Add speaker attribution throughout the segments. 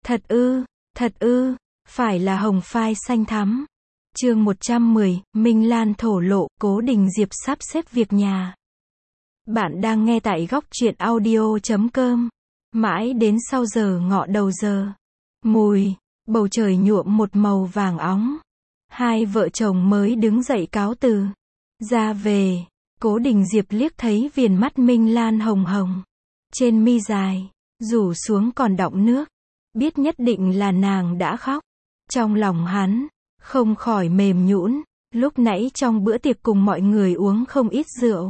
Speaker 1: Thật ư, phải là hồng phai xanh thắm. Chương 110, Minh Lan thổ lộ, Cố Đình Diệp sắp xếp việc nhà. Bạn đang nghe tại góc truyện audio.com. Mãi đến sau giờ ngọ đầu giờ. Bầu trời nhuộm một màu vàng óng. Hai vợ chồng mới đứng dậy cáo từ. Ra về, Cố Đình Diệp liếc thấy viền mắt Minh Lan hồng hồng. Trên mi dài, rủ xuống còn đọng nước. Biết nhất định là nàng đã khóc. Trong lòng hắn, không khỏi mềm nhũn, lúc nãy trong bữa tiệc cùng mọi người uống không ít rượu.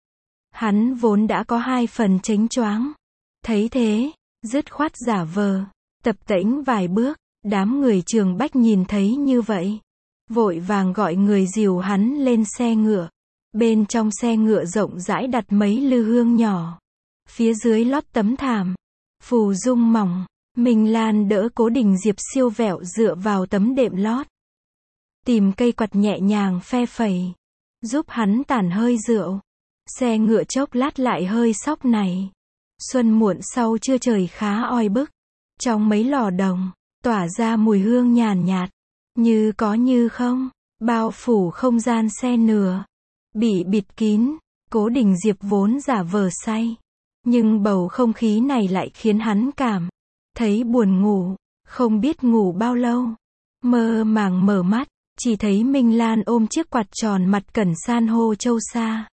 Speaker 1: Hắn vốn đã có 2 phần chánh choáng. Thấy thế, dứt khoát giả vờ, tập tễnh vài bước, đám người Trường Bách nhìn thấy như vậy. Vội vàng gọi người dìu hắn lên xe ngựa. Bên trong xe ngựa rộng rãi đặt mấy lư hương nhỏ. Phía dưới lót tấm thảm, phù dung mỏng. Minh Lan đỡ Cố Đình Diệp siêu vẹo dựa vào tấm đệm lót. Tìm cây quạt nhẹ nhàng phe phẩy, giúp hắn tản hơi rượu. Xe ngựa chốc lát lại hơi sóc này. Xuân muộn sau trưa trời khá oi bức. Trong mấy lò đồng, tỏa ra mùi hương nhàn nhạt. Như có như không, bao phủ không gian xe nửa. Bị bịt kín, Cố Đình Diệp vốn giả vờ say. Nhưng bầu không khí này lại khiến hắn cảm thấy buồn ngủ, không biết ngủ bao lâu. Mơ màng mở mắt, chỉ thấy Minh Lan ôm chiếc quạt tròn mặt cẩn san hô châu sa.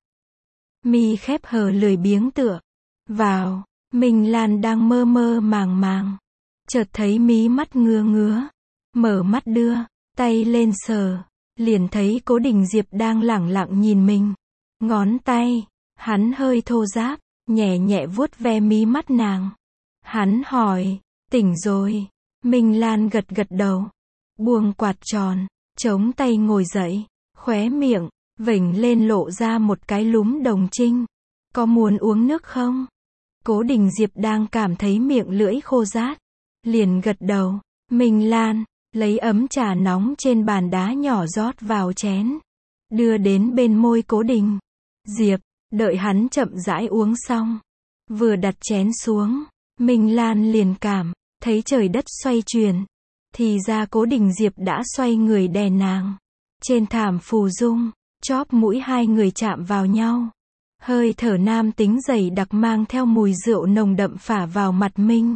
Speaker 1: Mi khép hờ lười biếng tựa vào. Minh Lan đang mơ mơ màng màng. Chợt thấy mí mắt ngứa ngứa. Mở mắt đưa tay lên sờ. Liền thấy Cố Đình Diệp đang lẳng lặng nhìn mình. Ngón tay, hắn hơi thô ráp, nhẹ nhẹ vuốt ve mí mắt nàng. Hắn hỏi, tỉnh rồi. Minh Lan gật gật đầu. Buông quạt tròn, chống tay ngồi dậy. Khóe miệng, vểnh lên lộ ra một cái lúm đồng trinh. Có muốn uống nước không? Cố Đình Diệp đang cảm thấy miệng lưỡi khô rát. Liền gật đầu. Minh Lan, lấy ấm trà nóng trên bàn đá nhỏ rót vào chén. Đưa đến bên môi Cố Đình Diệp, đợi hắn chậm rãi uống xong. Vừa đặt chén xuống, Minh Lan liền cảm thấy trời đất xoay chuyển. Thì ra Cố Đình Diệp đã xoay người đè nàng. Trên thảm phù dung, chóp mũi hai người chạm vào nhau. Hơi thở nam tính dày đặc mang theo mùi rượu nồng đậm phả vào mặt Minh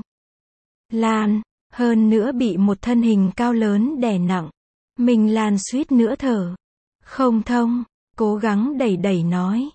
Speaker 1: Lan. Hơn nữa bị một thân hình cao lớn đè nặng. Minh Lan suýt nữa thở không thông, cố gắng đẩy đẩy nói.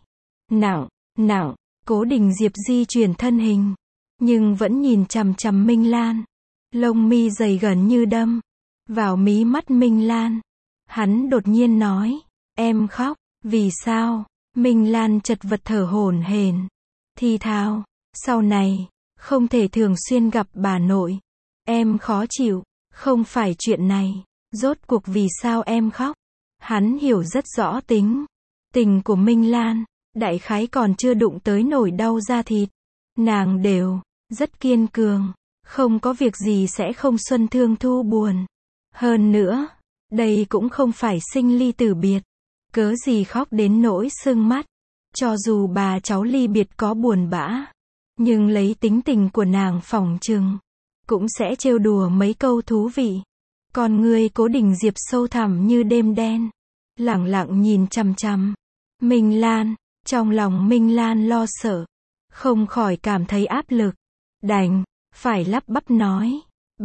Speaker 1: Nặng. Cố Đình Diệp di chuyển thân hình, nhưng vẫn nhìn chằm chằm Minh Lan. Lông mi dày gần như đâm vào mí mắt Minh Lan. Hắn đột nhiên nói, em khóc, vì sao? Minh Lan chật vật thở hổn hển, thì thào, sau này không thể thường xuyên gặp bà nội. Em khó chịu, không phải chuyện này, rốt cuộc vì sao em khóc? Hắn hiểu rất rõ tình của Minh Lan, đại khái còn chưa đụng tới nỗi đau da thịt. Nàng đều rất kiên cường, không có việc gì sẽ không xuân thương thu buồn. Hơn nữa, đây cũng không phải sinh ly tử biệt, cớ gì khóc đến nỗi sưng mắt. Cho dù bà cháu ly biệt có buồn bã, nhưng lấy tính tình của nàng phỏng chừng cũng sẽ trêu đùa mấy câu thú vị. Con người Cố Đình Diệp sâu thẳm như đêm đen, lẳng lặng nhìn chằm chằm Minh Lan. Trong lòng Minh Lan lo sợ, không khỏi cảm thấy áp lực. Đành phải lắp bắp nói,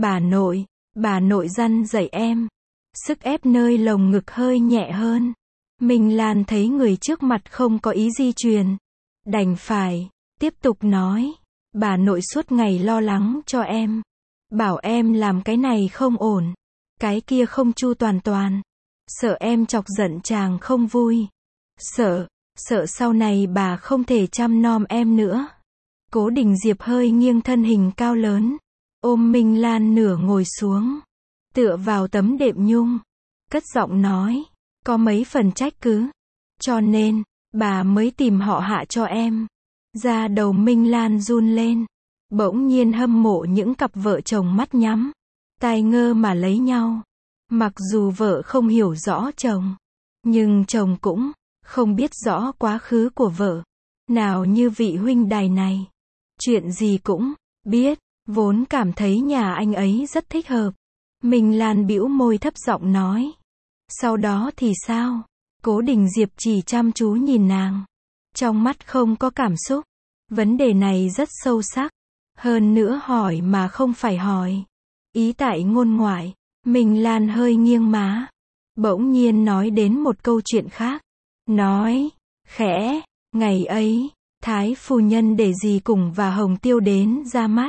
Speaker 1: bà nội răn dạy em. Sức ép nơi lồng ngực hơi nhẹ hơn. Minh Lan thấy người trước mặt không có ý di truyền, đành phải tiếp tục nói, bà nội suốt ngày lo lắng cho em, bảo em làm cái này không ổn, cái kia không chu toàn, sợ em chọc giận chàng không vui, sợ sau này bà không thể chăm nom em nữa. Cố Đình Diệp hơi nghiêng thân hình cao lớn, ôm Minh Lan nửa ngồi xuống, tựa vào tấm đệm nhung, cất giọng nói, có mấy phần trách cứ, cho nên bà mới tìm họ Hạ cho em. Da đầu Minh Lan run lên, bỗng nhiên hâm mộ những cặp vợ chồng mắt nhắm tai ngơ mà lấy nhau. Mặc dù vợ không hiểu rõ chồng, nhưng chồng cũng không biết rõ quá khứ của vợ. Nào như vị huynh đài này, chuyện gì cũng biết, Vốn cảm thấy nhà anh ấy rất thích hợp. Minh Lan bĩu môi thấp giọng nói. Sau đó thì sao? Cố Đình Diệp chỉ chăm chú nhìn nàng. Trong mắt không có cảm xúc. Vấn đề này rất sâu sắc. Hơn nữa hỏi mà không phải hỏi. Ý tại ngôn ngoại. Minh Lan hơi nghiêng má. Bỗng nhiên nói đến một câu chuyện khác. Nói, khẽ, ngày ấy, Thái phu nhân để dì cùng và Hồng Tiêu đến ra mắt.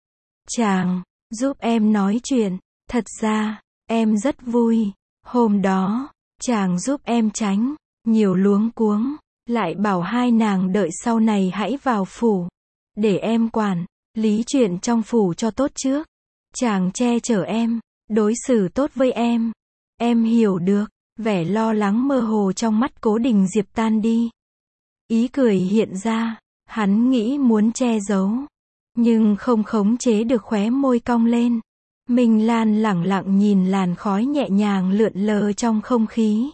Speaker 1: Chàng, giúp em nói chuyện. Thật ra, em rất vui. Hôm đó, chàng giúp em tránh nhiều luống cuống. Lại bảo hai nàng đợi sau này hãy vào phủ. Để em quản lý chuyện trong phủ cho tốt trước. Chàng che chở em, đối xử tốt với em. Em hiểu được. Vẻ lo lắng mơ hồ trong mắt Cố Đình Diệp tan đi. Ý cười hiện ra. Hắn nghĩ muốn che giấu. Nhưng không khống chế được khóe môi cong lên. Minh Lan lẳng lặng nhìn làn khói nhẹ nhàng lượn lờ trong không khí.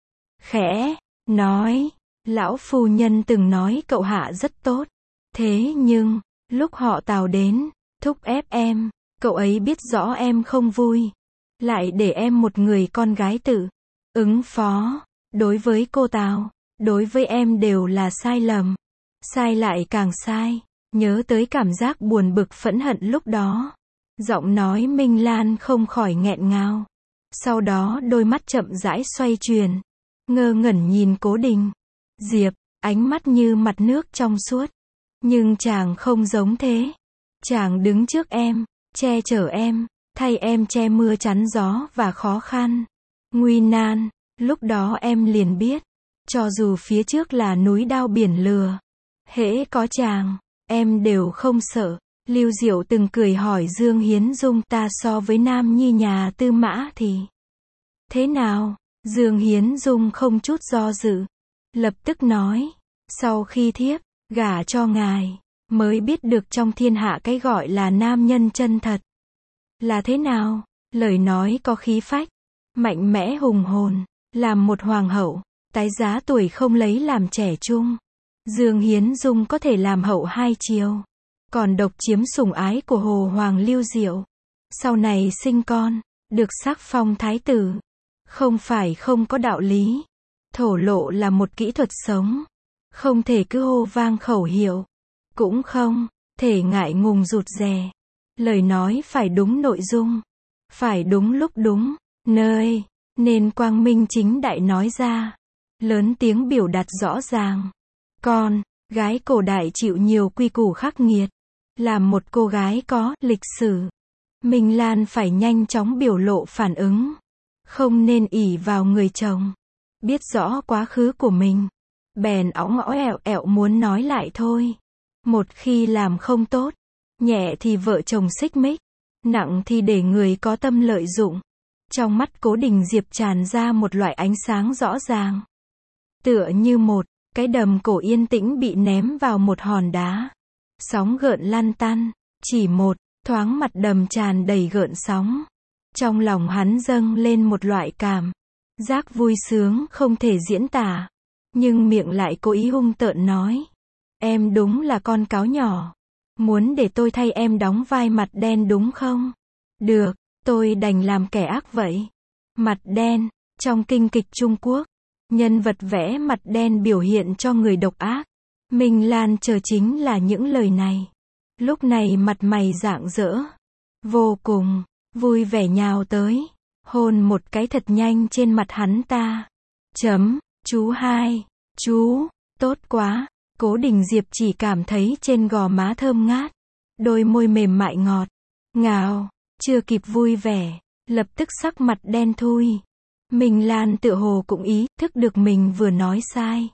Speaker 1: Khẽ, nói, lão phu nhân từng nói cậu Hạ rất tốt. Thế nhưng, lúc họ Tào đến, thúc ép em, cậu ấy biết rõ em không vui. Lại để em một người con gái tự ứng phó. Đối với cô Tào, đối với em đều là sai lầm. Sai lại càng sai. Nhớ tới cảm giác buồn bực phẫn hận lúc đó. Giọng nói Minh Lan không khỏi nghẹn ngào. Sau đó đôi mắt chậm rãi xoay chuyển. Ngơ ngẩn nhìn Cố Đình Diệp, ánh mắt như mặt nước trong suốt. Nhưng chàng không giống thế. Chàng đứng trước em, che chở em, thay em che mưa chắn gió và khó khăn, nguy nan. Lúc đó em liền biết, cho dù phía trước là núi đao biển lửa, hễ có chàng, em đều không sợ. Lưu Diệu từng cười hỏi Dương Hiến Dung, ta so với Nam Nhi nhà Tư Mã thì thế nào? Dương Hiến Dung không chút do dự, lập tức nói, sau khi thiếp gả cho ngài, mới biết được trong thiên hạ cái gọi là nam nhân chân thật là thế nào. Lời nói có khí phách, mạnh mẽ hùng hồn, làm một hoàng hậu, tái giá tuổi không lấy làm trẻ trung. Dương Hiến Dung có thể làm hậu hai triều, còn độc chiếm sủng ái của Hồ Hoàng Lưu Diệu. Sau này sinh con, được sắc phong thái tử. Không phải không có đạo lý. Thổ lộ là một kỹ thuật sống. Không thể cứ hô vang khẩu hiệu. Cũng không thể ngại ngùng rụt rè. Lời nói phải đúng nội dung. Phải đúng lúc đúng nơi. Nên quang minh chính đại nói ra. Lớn tiếng biểu đạt rõ ràng. Con gái cổ đại chịu nhiều quy củ khắc nghiệt. Làm một cô gái có lịch sử, Minh Lan phải nhanh chóng biểu lộ phản ứng. Không nên ỷ vào người chồng. Biết rõ quá khứ của mình, bèn óng õ ẹo ẹo muốn nói lại thôi. Một khi làm không tốt, nhẹ thì vợ chồng xích mích, nặng thì để người có tâm lợi dụng. Trong mắt Cố Đình Diệp tràn ra một loại ánh sáng rõ ràng. Tựa như một cái đầm cổ yên tĩnh bị ném vào một hòn đá. Sóng gợn lăn tăn, chỉ một thoáng mặt đầm tràn đầy gợn sóng. Trong lòng hắn dâng lên một loại cảm giác vui sướng không thể diễn tả. Nhưng miệng lại cố ý hung tợn nói. Em đúng là con cáo nhỏ. Muốn để tôi thay em đóng vai mặt đen đúng không? Được, tôi đành làm kẻ ác vậy. Mặt đen, trong kinh kịch Trung Quốc, nhân vật vẽ mặt đen biểu hiện cho người độc ác. Minh Lan chờ chính là những lời này. Lúc này mặt mày rạng rỡ, vô cùng vui vẻ nhào tới, hôn một cái thật nhanh trên mặt hắn ta. Chú hai, chú, tốt quá. Cố Đình Diệp chỉ cảm thấy trên gò má thơm ngát, đôi môi mềm mại ngọt ngào, chưa kịp vui vẻ, lập tức sắc mặt đen thui. Minh Lan tựa hồ cũng ý thức được mình vừa nói sai.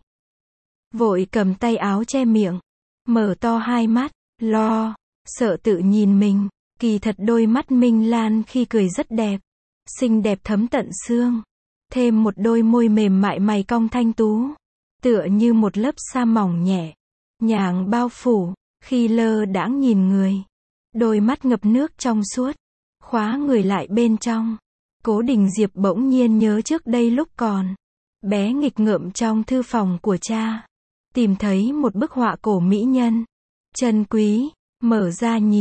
Speaker 1: Vội cầm tay áo che miệng, mở to hai mắt, lo, sợ tự nhìn mình. Kỳ thật đôi mắt Minh Lan khi cười rất đẹp, xinh đẹp thấm tận xương. Thêm một đôi môi mềm mại mày cong thanh tú, tựa như một lớp sa mỏng nhẹ nhàng bao phủ, khi lơ đãng nhìn người. Đôi mắt ngập nước trong suốt, khóa người lại bên trong. Cố Đình Diệp bỗng nhiên nhớ trước đây lúc còn bé nghịch ngợm trong thư phòng của cha, tìm thấy một bức họa cổ mỹ nhân, chân quý, mở ra nhìn,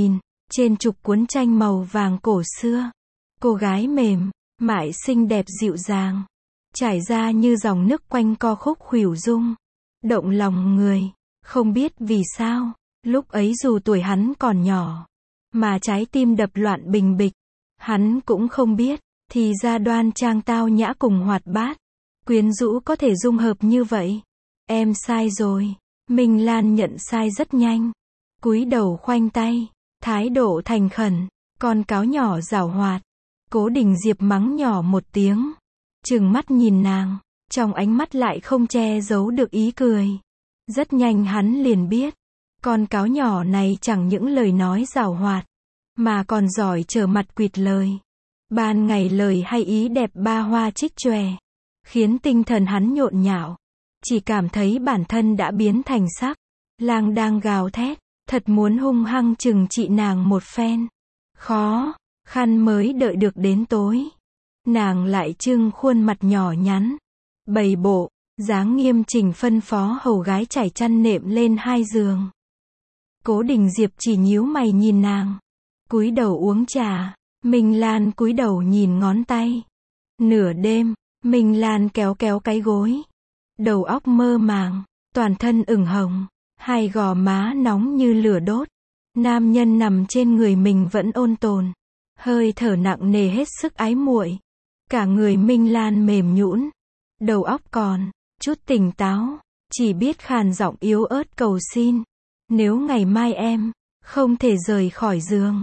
Speaker 1: Trên trục cuốn tranh màu vàng cổ xưa, cô gái mềm, mại xinh đẹp dịu dàng, trải ra như dòng nước quanh co khúc khuỷu dung, động lòng người. Không biết vì sao, lúc ấy dù tuổi hắn còn nhỏ, mà trái tim đập loạn bình bịch, hắn cũng không biết, thì ra đoan trang tao nhã cùng hoạt bát, quyến rũ có thể dung hợp như vậy. Em sai rồi. Minh Lan nhận sai rất nhanh. Cúi đầu khoanh tay, thái độ thành khẩn, con cáo nhỏ giảo hoạt. Cố Đình Diệp mắng nhỏ một tiếng, trừng mắt nhìn nàng, trong ánh mắt lại không che giấu được ý cười. Rất nhanh hắn liền biết, con cáo nhỏ này chẳng những lời nói giảo hoạt, mà còn giỏi trở mặt quỵt lời. Ban ngày lời hay ý đẹp ba hoa trích chòe, khiến tinh thần hắn nhộn nhạo, chỉ cảm thấy bản thân đã biến thành sắc lang đang gào thét, thật muốn hung hăng trừng trị nàng một phen. Khó khăn mới đợi được đến tối, nàng lại trưng khuôn mặt nhỏ nhắn, bày bộ, dáng nghiêm chỉnh phân phó hầu gái trải chăn nệm lên hai giường. Cố Đình Diệp chỉ nhíu mày nhìn nàng, cúi đầu uống trà. Minh Lan cúi đầu nhìn ngón tay. Nửa đêm, Minh Lan kéo kéo cái gối, đầu óc mơ màng, toàn thân ửng hồng, hai gò má nóng như lửa đốt. Nam nhân nằm trên người mình vẫn ôn tồn, hơi thở nặng nề hết sức ái muội. Cả người Minh Lan mềm nhũn, đầu óc còn chút tỉnh táo, chỉ biết khàn giọng yếu ớt cầu xin. Nếu ngày mai em không thể rời khỏi giường,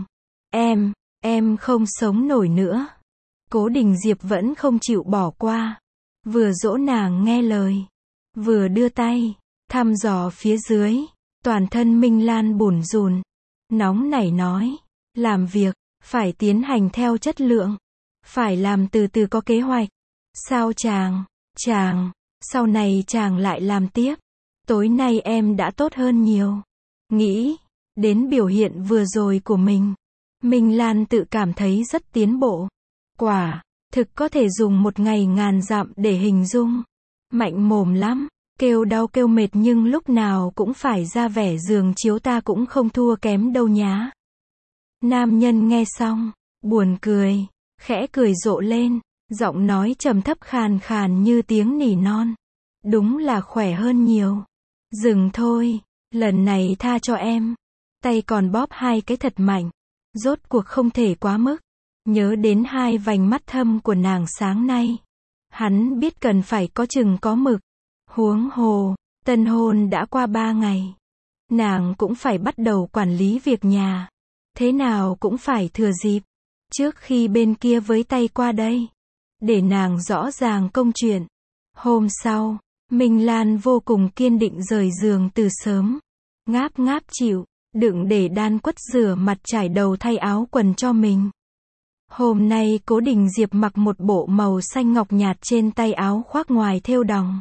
Speaker 1: em không sống nổi nữa. Cố Đình Diệp vẫn không chịu bỏ qua, vừa dỗ nàng nghe lời, vừa đưa tay thăm dò phía dưới. Toàn thân Minh Lan bủn rủn, nóng nảy nói, làm việc phải tiến hành theo chất lượng, phải làm từ từ có kế hoạch. Sao chàng, sau này chàng lại làm tiếp. Tối nay em đã tốt hơn nhiều. Nghĩ đến biểu hiện vừa rồi của mình, Minh Lan tự cảm thấy rất tiến bộ. Quả thực có thể dùng một ngày ngàn dặm để hình dung. Mạnh mồm lắm, kêu đau kêu mệt nhưng lúc nào cũng phải ra vẻ giường chiếu ta cũng không thua kém đâu nhá. Nam nhân nghe xong, buồn cười, khẽ cười rộ lên, giọng nói trầm thấp khàn khàn như tiếng nỉ non. Đúng là khỏe hơn nhiều. Dừng thôi, lần này tha cho em. Tay còn bóp hai cái thật mạnh. Rốt cuộc không thể quá mức. Nhớ đến hai vành mắt thâm của nàng sáng nay, hắn biết cần phải có chừng có mực. Huống hồ, tân hôn đã qua 3 ngày. Nàng cũng phải bắt đầu quản lý việc nhà. Thế nào cũng phải thừa dịp, trước khi bên kia với tay qua đây, để nàng rõ ràng công chuyện. Hôm sau, Minh Lan vô cùng kiên định rời giường từ sớm. Ngáp ngáp chịu, đựng để đan quất rửa mặt trải đầu thay áo quần cho mình. Hôm nay Cố Đình Diệp mặc một bộ màu xanh ngọc nhạt, trên tay áo khoác ngoài thêu đỏng,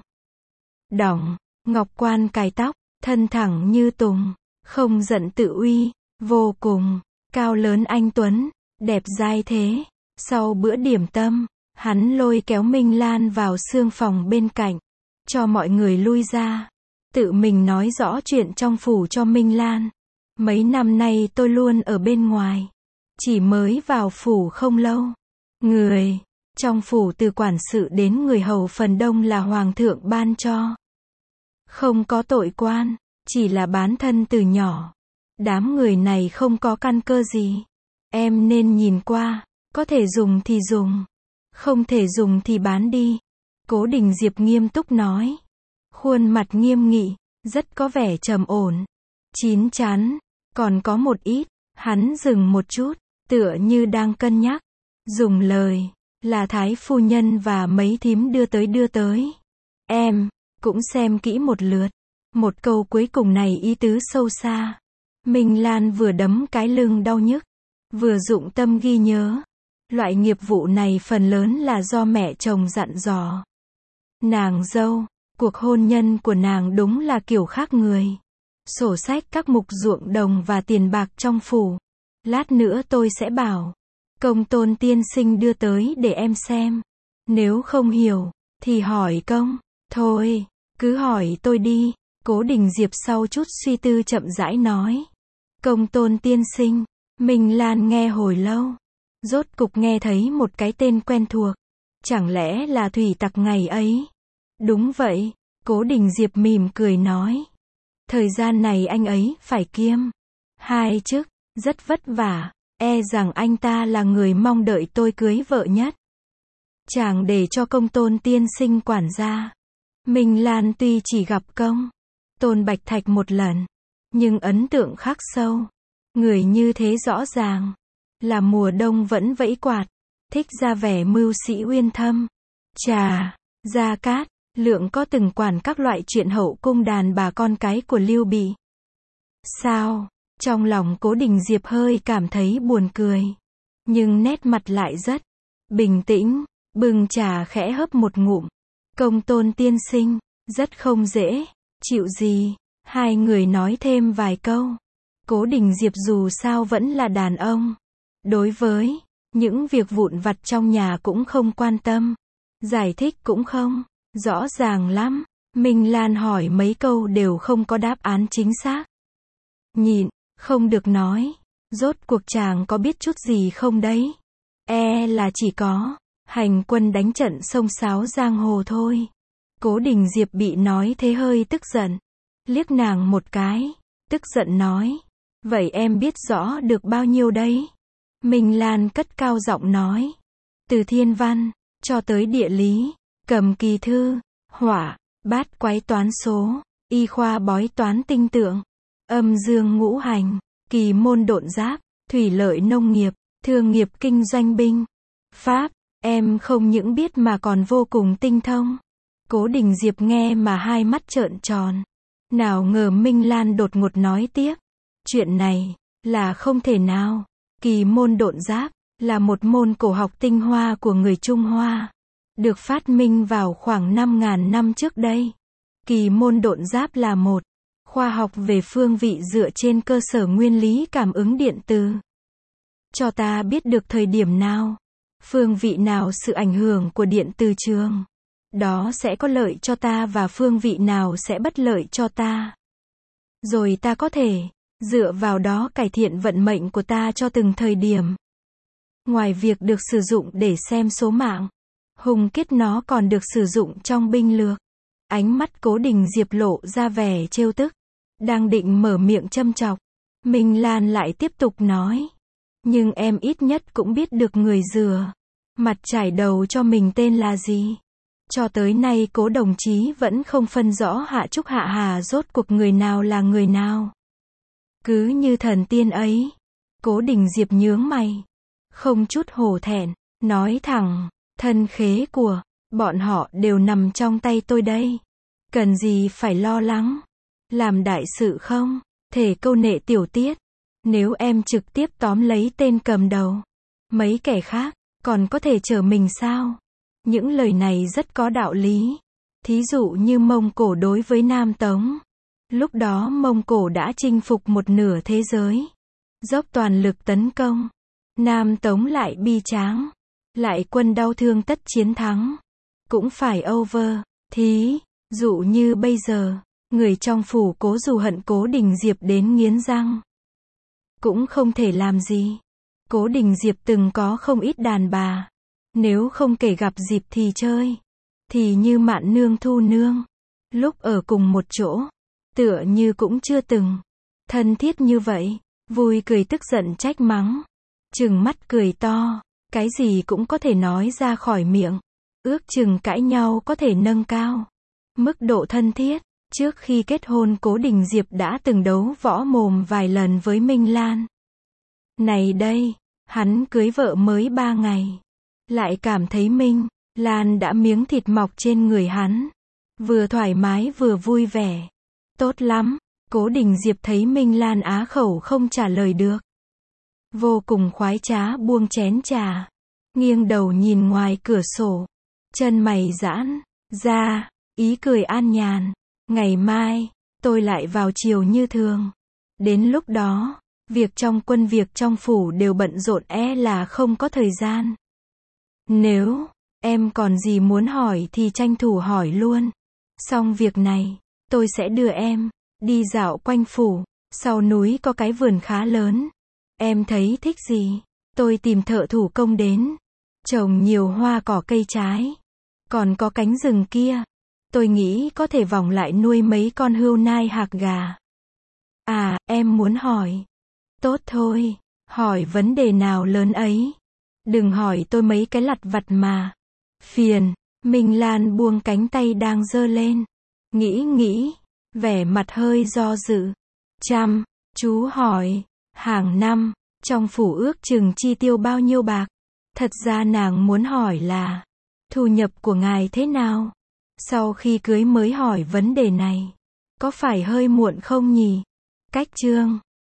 Speaker 1: ngọc quan cài tóc, thân thẳng như tùng, không giận tự uy, vô cùng cao lớn anh tuấn, đẹp dai thế. Sau bữa điểm tâm, hắn lôi kéo Minh Lan vào sương phòng bên cạnh, cho mọi người lui ra, tự mình nói rõ chuyện trong phủ cho Minh Lan. Mấy năm nay tôi luôn ở bên ngoài, chỉ mới vào phủ không lâu. Người trong phủ từ quản sự đến người hầu phần đông là hoàng thượng ban cho. Không có tội quan, chỉ là bán thân từ nhỏ. Đám người này không có căn cơ gì. Em nên nhìn qua, có thể dùng thì dùng, không thể dùng thì bán đi. Cố Đình Diệp nghiêm túc nói. Khuôn mặt nghiêm nghị, rất có vẻ trầm ổn, chín chắn. Còn có một ít, hắn dừng một chút, tựa như đang cân nhắc. Dùng lời là thái phu nhân và mấy thím đưa tới. Em cũng xem kỹ một lượt. Một câu cuối cùng này ý tứ sâu xa. Minh Lan vừa đấm cái lưng đau nhức, vừa dụng tâm ghi nhớ. Loại nghiệp vụ này phần lớn là do mẹ chồng dặn dò. Nàng dâu, cuộc hôn nhân của nàng đúng là kiểu khác người. Sổ sách các mục ruộng đồng và tiền bạc trong phủ, lát nữa tôi sẽ bảo Công Tôn tiên sinh đưa tới để em xem. Nếu không hiểu thì hỏi công. Thôi, cứ hỏi tôi đi. Cố Đình Diệp sau chút suy tư chậm rãi nói. Công Tôn tiên sinh Minh Lan nghe hồi lâu. Rốt cục nghe thấy một cái tên quen thuộc. Chẳng lẽ là thủy tặc ngày ấy? Đúng vậy, Cố Đình Diệp mỉm cười nói. Thời gian này anh ấy phải kiêm 2 chức, rất vất vả, e rằng anh ta là người mong đợi tôi cưới vợ nhất. Chàng để cho Công Tôn tiên sinh quản gia. Minh Lan tuy chỉ gặp Công Tôn Bạch Thạch một lần, nhưng ấn tượng khắc sâu. Người như thế rõ ràng là mùa đông vẫn vẫy quạt, thích ra vẻ mưu sĩ uyên thâm. Chà, Gia Cát, Lượng có từng quản các loại chuyện hậu cung đàn bà con cái của Lưu Bị. Sao? Trong lòng Cố Đình Diệp hơi cảm thấy buồn cười, nhưng nét mặt lại rất bình tĩnh, bưng trà khẽ hớp một ngụm. Công Tôn tiên sinh, rất không dễ chịu gì. Hai người nói thêm vài câu. Cố Đình Diệp dù sao vẫn là đàn ông, đối với những việc vụn vặt trong nhà cũng không quan tâm, giải thích cũng không rõ ràng lắm. Minh Lan hỏi mấy câu đều không có đáp án chính xác. Nhịn, không được nói. Rốt cuộc chàng có biết chút gì không đấy? E là chỉ có hành quân đánh trận xông xáo giang hồ thôi. Cố Đình Diệp bị nói thế hơi tức giận, liếc nàng một cái, tức giận nói. Vậy em biết rõ được bao nhiêu đấy? Minh Lan cất cao giọng nói. Từ thiên văn, cho tới địa lý, cầm kỳ thư, hỏa, bát quái toán số, y khoa bói toán tinh tượng, âm dương ngũ hành, kỳ môn độn giáp, thủy lợi nông nghiệp, thương nghiệp kinh doanh binh, pháp, em không những biết mà còn vô cùng tinh thông. Cố Đình Diệp nghe mà hai mắt trợn tròn. Nào ngờ Minh Lan đột ngột nói tiếp. Chuyện này là không thể nào. Kỳ môn độn giáp là một môn cổ học tinh hoa của người Trung Hoa, được phát minh vào khoảng 5.000 năm trước đây. Kỳ môn độn giáp là một khoa học về phương vị dựa trên cơ sở nguyên lý cảm ứng điện từ. Cho ta biết được thời điểm nào, phương vị nào sự ảnh hưởng của điện từ trường, đó sẽ có lợi cho ta và phương vị nào sẽ bất lợi cho ta. Rồi ta có thể dựa vào đó cải thiện vận mệnh của ta cho từng thời điểm. Ngoài việc được sử dụng để xem số mạng, hung kiết nó còn được sử dụng trong binh lược. Ánh mắt Cố Đình Diệp lộ ra vẻ trêu tức. Đang định mở miệng châm chọc, Minh Lan lại tiếp tục nói. Nhưng em ít nhất cũng biết được người rửa mặt trải đầu cho mình tên là gì. Cho tới nay Cố đồng chí vẫn không phân rõ Hạ Trúc Hạ Hà rốt cuộc người nào là người nào. Cứ như thần tiên ấy. Cố Đình Diệp nhướng mày, không chút hổ thẹn, nói thẳng, thân khế của bọn họ đều nằm trong tay tôi đây. Cần gì phải lo lắng. Làm đại sự không thể câu nệ tiểu tiết. Nếu em trực tiếp tóm lấy tên cầm đầu, mấy kẻ khác còn có thể chở mình sao? Những lời này rất có đạo lý. Thí dụ như Mông Cổ đối với Nam Tống. Lúc đó Mông Cổ đã chinh phục một nửa thế giới, dốc toàn lực tấn công. Nam Tống lại bi tráng, lại quân đau thương tất chiến thắng. Cũng phải over. Thí dụ như bây giờ, người trong phủ Cố dù hận Cố Đình Diệp đến nghiến răng, cũng không thể làm gì. Cố Đình Diệp từng có không ít đàn bà, nếu không kể gặp dịp thì chơi, thì như Mạn Nương Thu Nương, lúc ở cùng một chỗ, tựa như cũng chưa từng thân thiết như vậy. Vui cười tức giận trách mắng, trừng mắt cười to, cái gì cũng có thể nói ra khỏi miệng. Ước chừng cãi nhau có thể nâng cao mức độ thân thiết. Trước khi kết hôn Cố Đình Diệp đã từng đấu võ mồm vài lần với Minh Lan. Này đây, hắn cưới vợ mới 3 ngày, lại cảm thấy Minh Lan đã miếng thịt mọc trên người hắn, vừa thoải mái vừa vui vẻ. Tốt lắm. Cố Đình Diệp thấy Minh Lan á khẩu không trả lời được, vô cùng khoái trá buông chén trà, nghiêng đầu nhìn ngoài cửa sổ, chân mày giãn ra, ý cười an nhàn. Ngày mai, tôi lại vào chiều như thường. Đến lúc đó, việc trong quân việc trong phủ đều bận rộn e là không có thời gian. Nếu em còn gì muốn hỏi thì tranh thủ hỏi luôn. Xong việc này, tôi sẽ đưa em đi dạo quanh phủ. Sau núi có cái vườn khá lớn, Em thấy thích gì? Tôi tìm thợ thủ công đến. Trồng nhiều hoa cỏ cây trái. Còn có cánh rừng kia. Tôi nghĩ có thể vòng lại nuôi mấy con hươu nai hạc gà. À, em muốn hỏi. Tốt thôi. Hỏi vấn đề nào lớn ấy. Đừng hỏi tôi mấy cái lặt vặt mà. Phiền. Minh Lan buông cánh tay đang giơ lên. Nghĩ. Vẻ mặt hơi do dự. Chú hỏi. Hàng năm, trong phủ ước chừng chi tiêu bao nhiêu bạc? Thật ra nàng muốn hỏi là, thu nhập của ngài thế nào? Sau khi cưới mới hỏi vấn đề này. Có phải hơi muộn không nhỉ? Cách chương